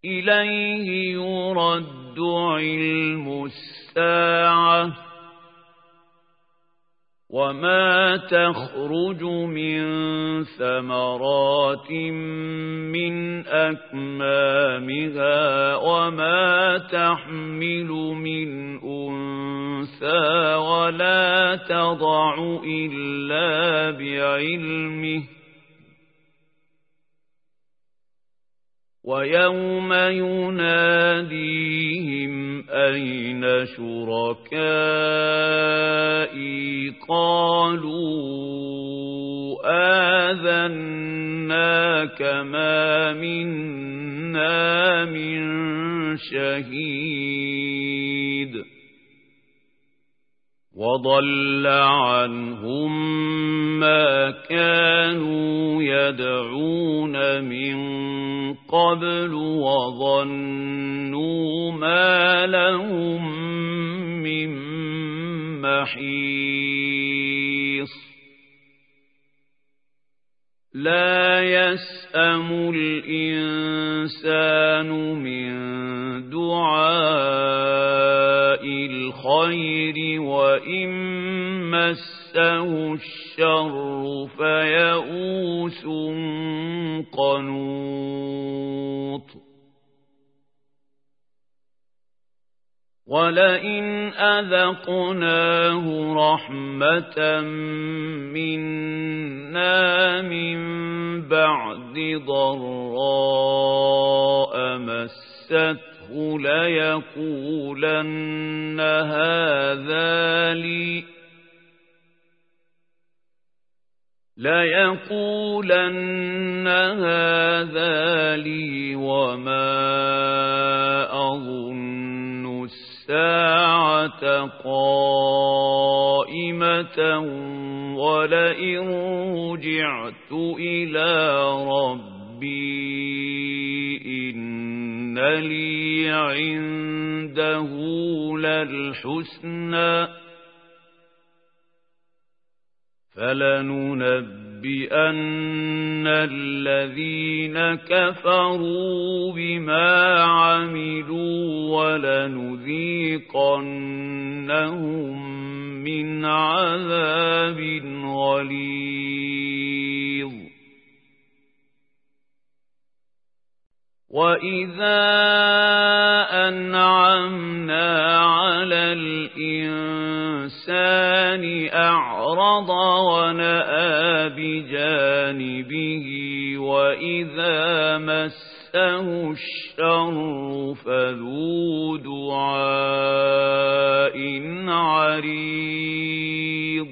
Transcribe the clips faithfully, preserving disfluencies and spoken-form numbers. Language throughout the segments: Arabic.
إليه يرد علم الساعة وما تخرج من ثمرات من أكمامها وما تحمل من أنثى ولا تضع إلا بعلمه ويوم يناديهم أين شركائي قالوا آذناك ما منا من شهيد وضل عنهم ما كانوا يدعون من قبل وظنوا ما لهم من محيص لا يسأم الإنسان من دعاء الخير وإن مسه الشر فيئوس قنوط ولئن أذقناه رحمة منا من بعد ضراء مسته ليقولن هذا لي ليقولن هذا لي وما أظن الساعة قائمة ولئن رجعت إلى ربي إن لي عنده للحسنى فلننبئن الذين كفروا بما عملوا ولنذيقنهم من عذاب غليظ وإذا أنعمنا على الإنسان أعرض ونأى بجانبه وإذا مسه الشر فذو دعاء عريض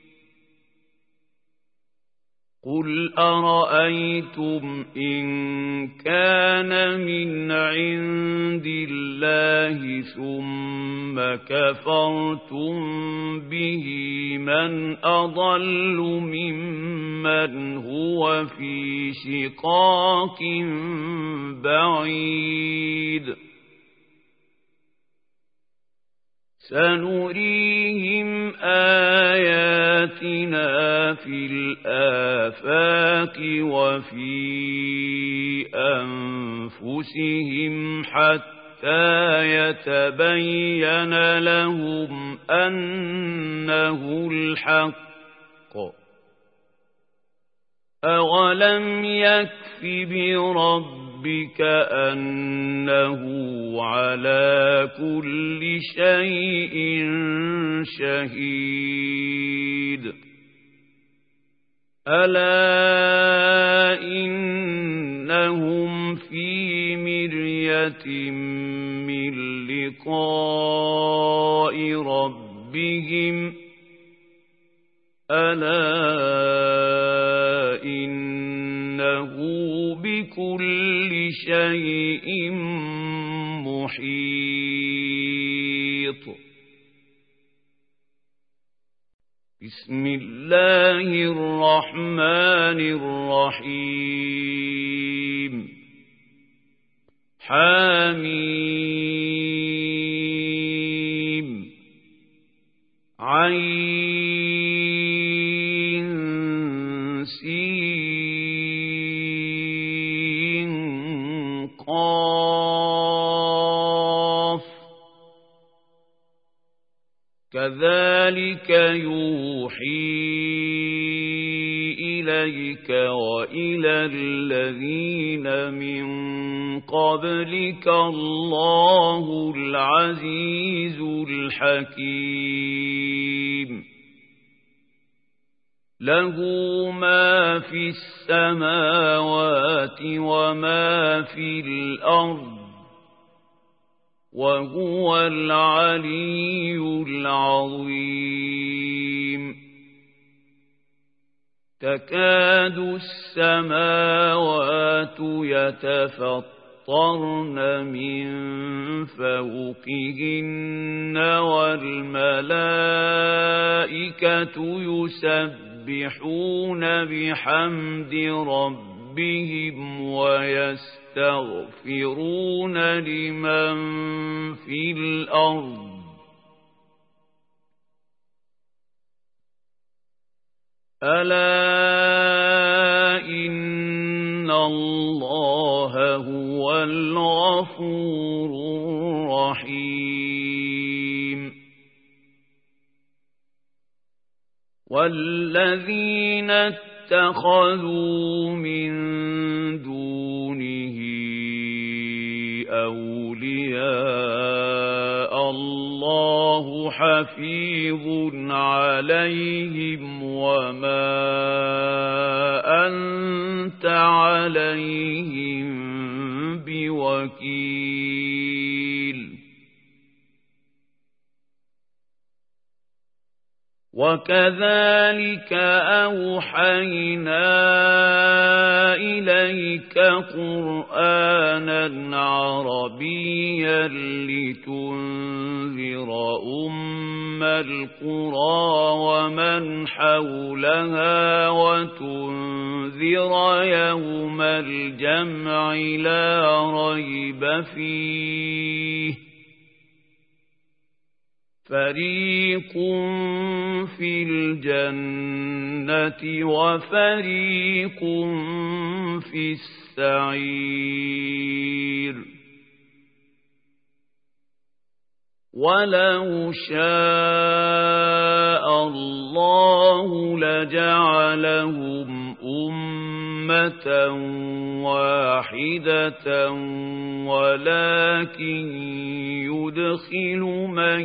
قل أرأيتم إن كان من عند الله ثم كفرتم به من أضل ممن هو في شقاق بعيد سنريهم آياتنا في الآفاق وفي أنفسهم حتى يتبين لهم أنه الحق أولم يكف بربك ربك أنه على كل شيء شهيد ألا إنهم في مرية من لقاء ربهم ألا إنه بكل شيء محيط بسم الله الرحمن الرحيم حميم عين سين قاف كذلك يوحي إليك وإلى الذين من قبلك الله العزيز الحكيم له ما في السماوات وما في الأرض وهو العلي العظيم تكاد السماوات يتفطرن من فوقهن والملائكة يسبحون بحمد ربهم ويستغفرون يستغفرون لمن في الأرض ألا إن الله هو الغفور الرحيم والذين اتخذوا من دونه أولياء الله حفيظ عليهم وما أنت عليهم بوكيل وكذلك أوحينا إليك قرآنا عربيا لتنذر أم القرى ومن حولها وتنذر يوم الجمع لا ريب فيه فريق في الجنة وفريق في السعير ولو شاء الله لجعلهم أمة واحدة ولكن يدخل من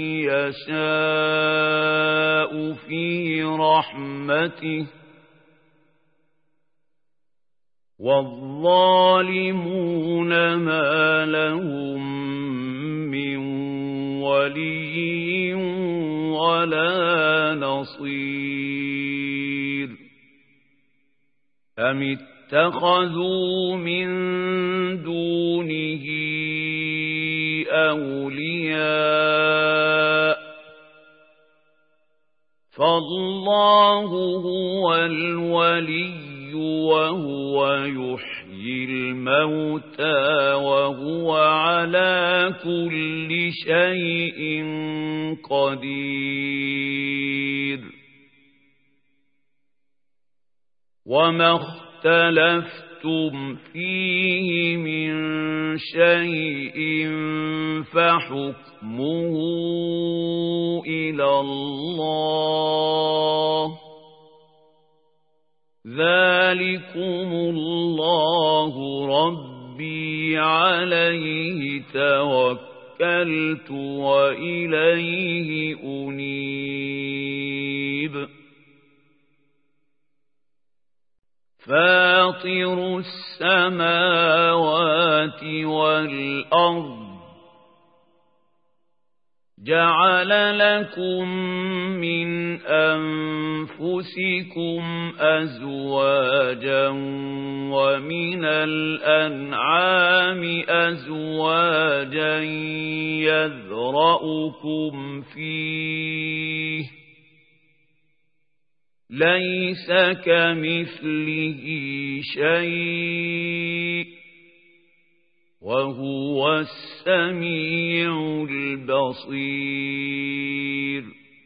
يشاء في رحمته والظالمون ما لهم من ولي ولا نصير أم اتخذوا من دونه أولياء فالله هو الولي وهو يحيي الموتى وهو على كل شيء قدير وما اختلفتم فيه من شيء فحكمه إلى الله ذلكم الله ربي عليه توكلت وإليه أنيب فاطر السماوات والأرض جعل لكم من أنفسكم أزواجا ومن الأنعام أزواجا يذرأكم فيه ليس كمثله شيء وهو السميع البصير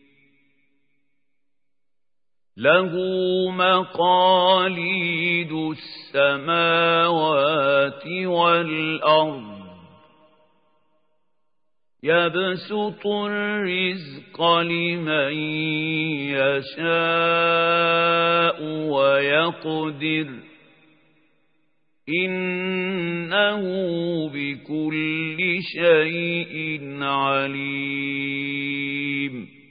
له مقاليد السماوات والأرض يبسط الرزق لمن يشاء ويقدر إنه بكل شيء عليم